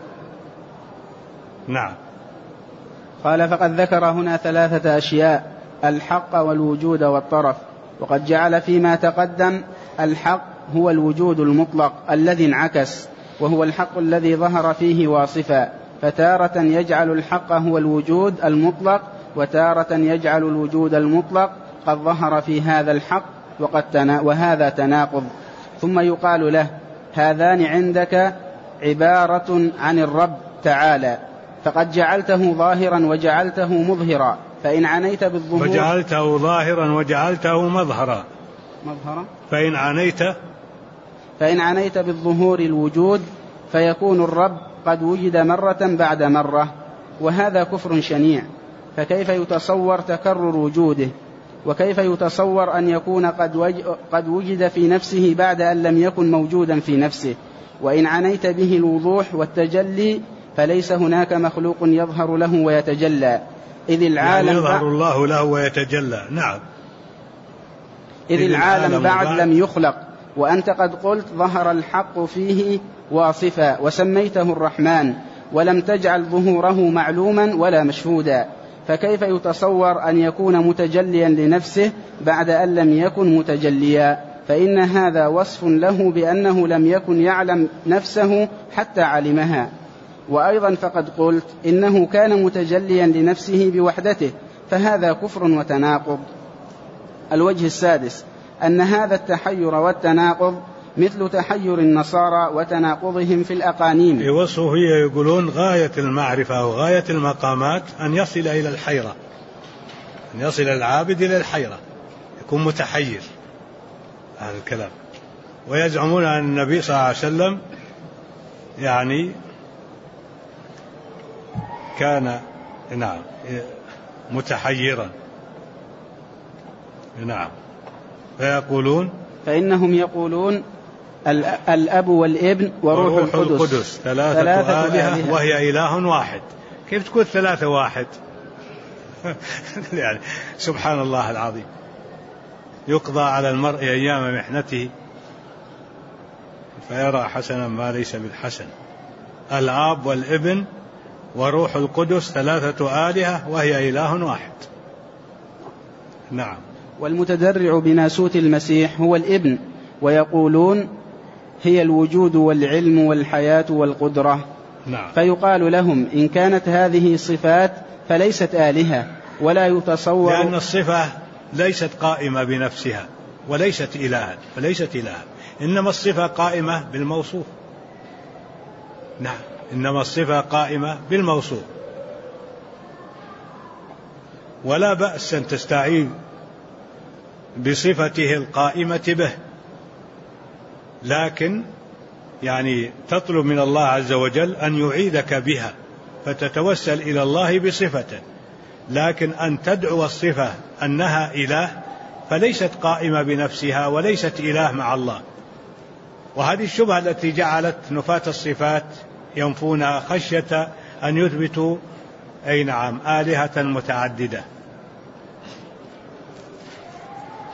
نعم. قال: فقد ذكر هنا 3 أشياء: الحق والوجود والطرف. وقد جعل فيما تقدم الحق هو الوجود المطلق الذي انعكس، وهو الحق الذي ظهر فيه واصفا، فتارة يجعل الحق هو الوجود المطلق، وتارة يجعل الوجود المطلق قد ظهر في هذا الحق، وهذا تناقض. ثم يقال له: هذان عندك عبارة عن الرب تعالى، فقد جعلته ظاهرا وجعلته مظهرا، فإن عنيت بالظهور وجعلته ظاهرا وجعلته مظهرا فإن عنيت بالظهور الوجود فيكون الرب قد وجد مرة بعد مرة، وهذا كفر شنيع. فكيف يتصور تكرر وجوده؟ وكيف يتصور أن يكون قد وجد في نفسه بعد أن لم يكن موجودا في نفسه؟ وإن عنيت به الوضوح والتجلي فليس هناك مخلوق يظهر له ويتجلى، إذ العالم يعني يظهر الله له ويتجلى. نعم. إذ العالم بعد لم يخلق، وأنت قد قلت ظهر الحق فيه واصفا وسميته الرحمن، ولم تجعل ظهوره معلوما ولا مشهودا، فكيف يتصور أن يكون متجليا لنفسه بعد أن لم يكن متجليا؟ فإن هذا وصف له بأنه لم يكن يعلم نفسه حتى علمها. وأيضا فقد قلت إنه كان متجليا لنفسه بوحدته، فهذا كفر وتناقض. الوجه السادس: أن هذا التحير والتناقض مثل تحير النصارى وتناقضهم في الأقانيم. يوصفوا فيه يقولون غاية المعرفة وغاية المقامات أن يصل إلى الحيرة، أن يصل العابد إلى الحيرة، يكون متحير. هذا الكلام. ويزعمون أن النبي صلى الله عليه وسلم يعني كان متحيرا. نعم. فإنهم يقولون الأب والابن وروح القدس ثلاثة آلهة وهي إله واحد. كيف تكون 3 واحد؟ يعني سبحان الله العظيم. يقضى على المرء أيام محنته فيرى حسنا ما ليس بالحسن. الآب والابن وروح القدس 3 آلهة وهي إله واحد. نعم. والمتدرع بناسوت المسيح هو الابن، ويقولون هي الوجود والعلم والحياة والقدرة. نعم. فيقال لهم إن كانت هذه صفات فليست آلهة ولا يتصور، لأن الصفة ليست قائمة بنفسها وليست إلها، فليست إلها، إنما الصفة قائمة بالموصوف. نعم. إنما الصفة قائمة بالموصوف، ولا بأس أن تستعين بصفته القائمة به، لكن يعني تطلب من الله عز وجل أن يعيدك بها فتتوسل إلى الله بصفته. لكن أن تدعو الصفة أنها إله فليست قائمة بنفسها وليست إله مع الله. وهذه الشبهة التي جعلت نفاة الصفات ينفونها خشية أن يثبتوا آلهة متعددة.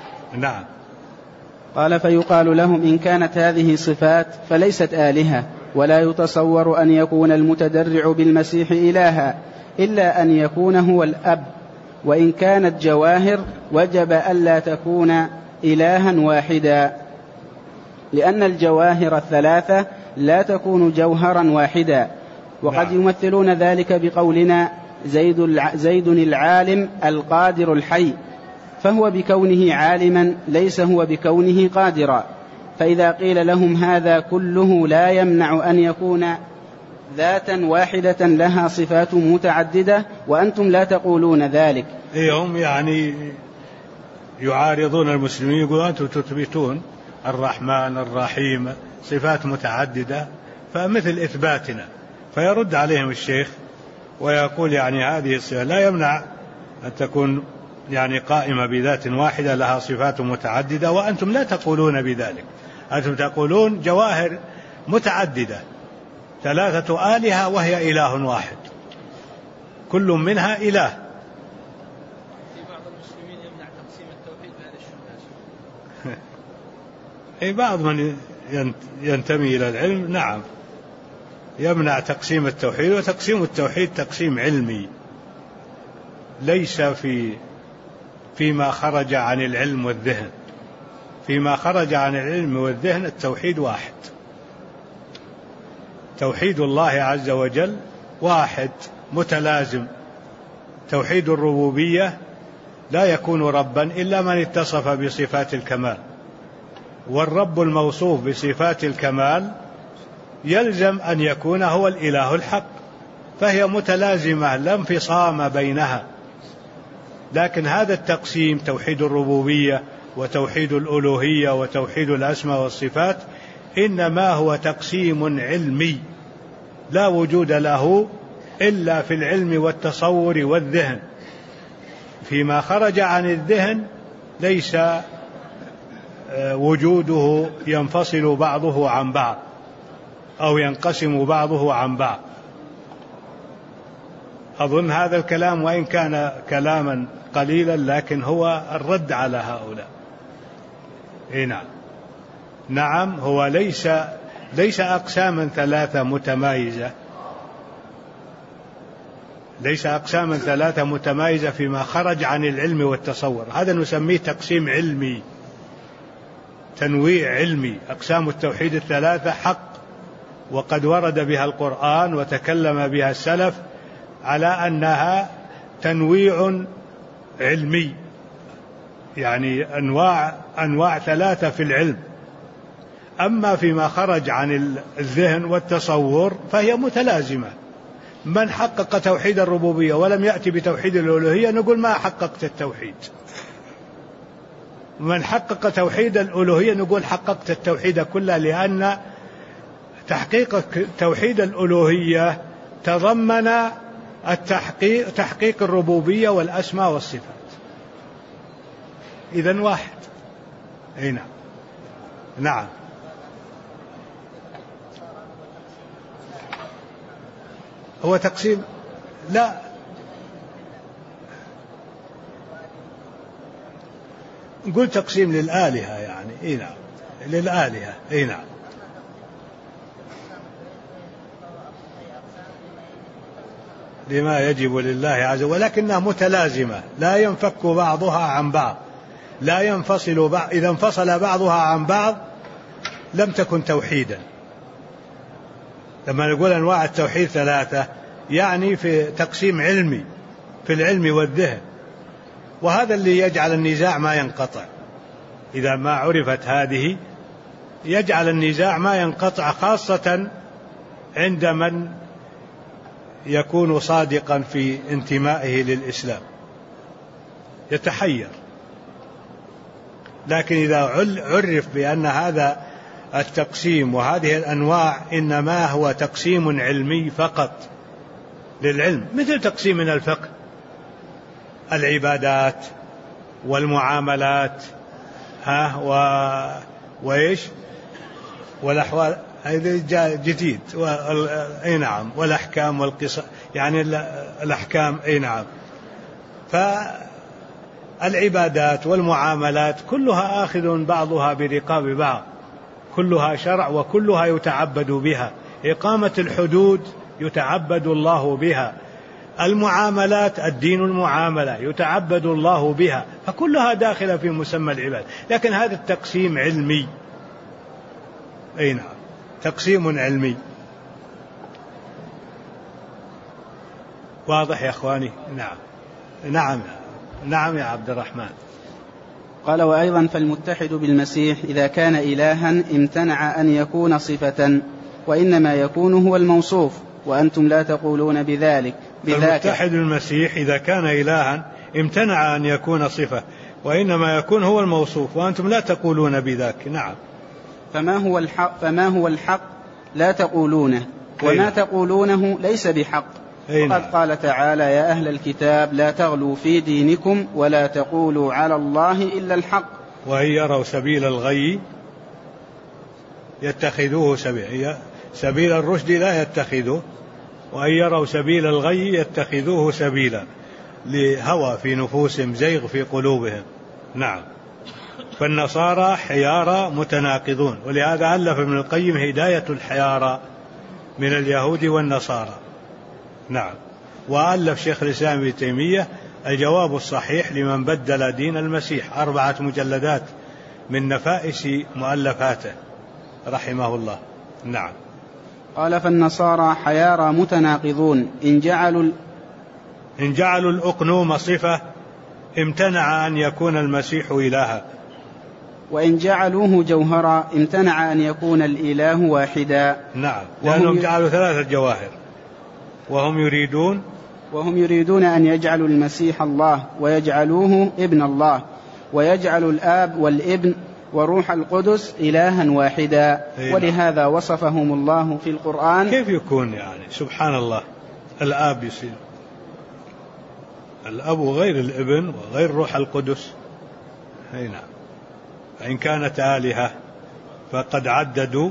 نعم. قال: فيقال لهم إن كانت هذه صفات فليست آلهة ولا يتصور أن يكون المتدرع بالمسيح إلها إلا أن يكون هو الأب، وإن كانت جواهر وجب ألا تكون إلها واحدا، لأن الجواهر الثلاثة لا تكون جوهرا واحدا. وقد يمثلون ذلك بقولنا زيد العالم القادر الحي، فهو بكونه عالما ليس هو بكونه قادرا. فإذا قيل لهم هذا كله لا يمنع أن يكون ذاتا واحدة لها صفات متعددة وأنتم لا تقولون ذلك. هم يعني يعارضون المسلمين، يقولون أنتم تثبتون الرحمن الرحيم صفات متعددة فمثل إثباتنا. فيرد عليهم الشيخ ويقول يعني هذه الصفة لا يمنع أن تكون يعني قائمة بذات واحدة لها صفات متعددة، وأنتم لا تقولون بذلك. أنتم تقولون جواهر متعددة 3 آلهة وهي إله واحد، كل منها إله. في بعض المسلمين يمنع تقسيم التوحيد بهذا الشبهات. أي بعض من ينتمي إلى العلم نعم يمنع تقسيم التوحيد، وتقسيم التوحيد تقسيم علمي ليس فيما خرج عن العلم والذهن. فيما خرج عن العلم والذهن التوحيد واحد، توحيد الله عز وجل واحد متلازم. توحيد الربوبية لا يكون ربا إلا من اتصف بصفات الكمال، والرب الموصوف بصفات الكمال يلزم أن يكون هو الإله الحق، فهي متلازمة لا انفصام بينها. لكن هذا التقسيم توحيد الربوبية وتوحيد الألوهية وتوحيد الأسماء والصفات إنما هو تقسيم علمي لا وجود له إلا في العلم والتصور والذهن. فيما خرج عن الذهن ليس وجوده ينفصل بعضه عن بعض أو ينقسم بعضه عن بعض. أظن هذا الكلام وإن كان كلاما قليلا لكن هو الرد على هؤلاء. نعم هو ليس أقساما 3 متمايزة، ليس أقساما 3 متمايزة فيما خرج عن العلم والتصور. هذا نسميه تقسيم علمي، تنويع علمي. أقسام التوحيد 3 حق، وقد ورد بها القرآن وتكلم بها السلف على أنها تنويع علمي، يعني أنواع 3 في العلم. أما فيما خرج عن الذهن والتصور فهي متلازمة. من حقق توحيد الربوبية ولم يأتي بتوحيد الألوهية نقول ما حققت التوحيد. من حقق توحيد الألوهية نقول حققت التوحيد كله، لأن تحقيق توحيد الألوهية تضمن تحقيق الربوبية والأسماء والصفات. إذن واحد. نعم هو تقسيم، لا نقول تقسيم للآلهة يعني. نعم للآلهة. نعم لما يجب لله عز وجل، ولكنها متلازمة لا ينفك بعضها عن بعض، لا ينفصل بعض. إذا انفصل بعضها عن بعض لم تكن توحيدا. لما نقول أنواع التوحيد 3 يعني في تقسيم علمي في العلم والذهن، وهذا اللي يجعل النزاع ما ينقطع. إذا ما عرفت هذه يجعل النزاع ما ينقطع، خاصة عند من يكون صادقا في انتمائه للإسلام يتحير. لكن إذا عرف بأن هذا التقسيم وهذه الأنواع إنما هو تقسيم علمي فقط للعلم، مثل تقسيم من الفقه العبادات والمعاملات وإيش والأحوال، هذا جديد. نعم والأحكام والقصص يعني الأحكام. نعم فالعبادات والمعاملات كلها آخذ بعضها برقاب بعض، كلها شرع وكلها يتعبد بها. إقامة الحدود يتعبد الله بها، المعاملات الدين المعاملة يتعبد الله بها، فكلها داخلة في مسمى العبادة. لكن هذا التقسيم علمي، أي نعم، تقسيم علمي. واضح يا أخواني؟ نعم نعم نعم يا عبد الرحمن. قال: وأيضا فالمتحد بالمسيح إذا كان إلها امتنع أن يكون صفة، وإنما يكون هو الموصوف، وأنتم لا تقولون بذاك. المتحد بالمسيح إذا كان إلها امتنع أن يكون صفة، وإنما يكون هو الموصوف، وأنتم لا تقولون بذاك. نعم. فما هو الحق لا تقولونه، وما تقولونه ليس بحق. وقد قال تعالى: يا أهل الكتاب لا تغلوا في دينكم ولا تقولوا على الله إلا الحق وإن يروا سبيل الغي يتخذوه سبيل الرشد لا يتخذوه، وإن يروا سبيل الغي يتخذوه سبيلا، لهوى في نفوسهم، زيغ في قلوبهم. نعم. فالنصارى حيارى متناقضون، ولهذا ألف ابن القيم هداية الحيارى من اليهود والنصارى. نعم. وألف شيخ الإسلام ابن تيمية الجواب الصحيح لمن بدل دين المسيح، 4 مجلدات من نفائس مؤلفاته رحمه الله. نعم. قال: فالنصارى حيارى متناقضون إن جعلوا الأقنوم صفة امتنع أن يكون المسيح إلها، وإن جعلوه جوهرا امتنع أن يكون الإله واحدا. نعم، لأنهم جعلوا 3 جواهر، وهم يريدون أن يجعلوا المسيح الله، ويجعلوه ابن الله، ويجعلوا الآب والابن وروح القدس إلها واحدا. ولهذا وصفهم الله في القرآن. كيف يكون يعني؟ سبحان الله، الآب يصير الأب غير الابن وغير روح القدس. نعم. فإن كانت آلهة فقد عددوا،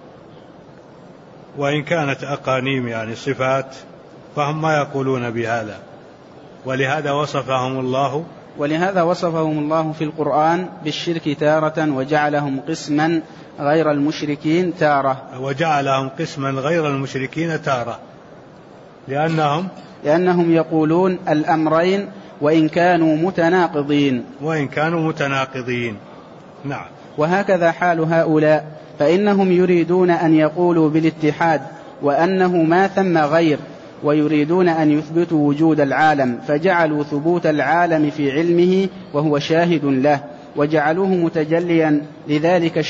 وإن كانت أقانيم يعني صفات فهم ما يقولون بهذا. ولهذا وصفهم الله في القرآن بالشرك تارة، وجعلهم قسما غير المشركين تارة، لأنهم يقولون الأمرين وإن كانوا متناقضين. نعم. وهكذا حال هؤلاء، فإنهم يريدون أن يقولوا بالاتحاد وأنه ما ثم غير، ويريدون أن يثبتوا وجود العالم، فجعلوا ثبوت العالم في علمه وهو شاهد له، وجعلوه متجليا لذلك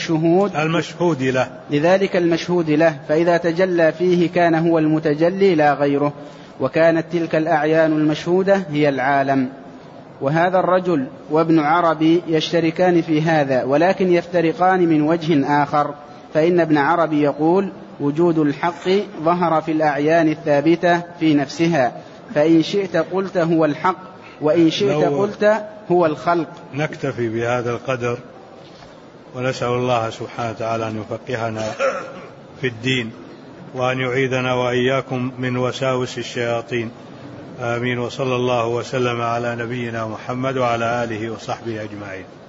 المشهود له، فإذا تجلى فيه كان هو المتجلي لا غيره، وكانت تلك الأعيان المشهودة هي العالم. وهذا الرجل وابن عربي يشتركان في هذا، ولكن يفترقان من وجه آخر. فإن ابن عربي يقول: وجود الحق ظهر في الأعيان الثابتة في نفسها، فإن شئت قلت هو الحق، وإن شئت قلت هو الخلق. نكتفي بهذا القدر، ونسأل الله سبحانه وتعالى أن يفقهنا في الدين، وأن يعيذنا وإياكم من وساوس الشياطين. آمين. وصلى الله وسلم على نبينا محمد وعلى آله وصحبه أجمعين.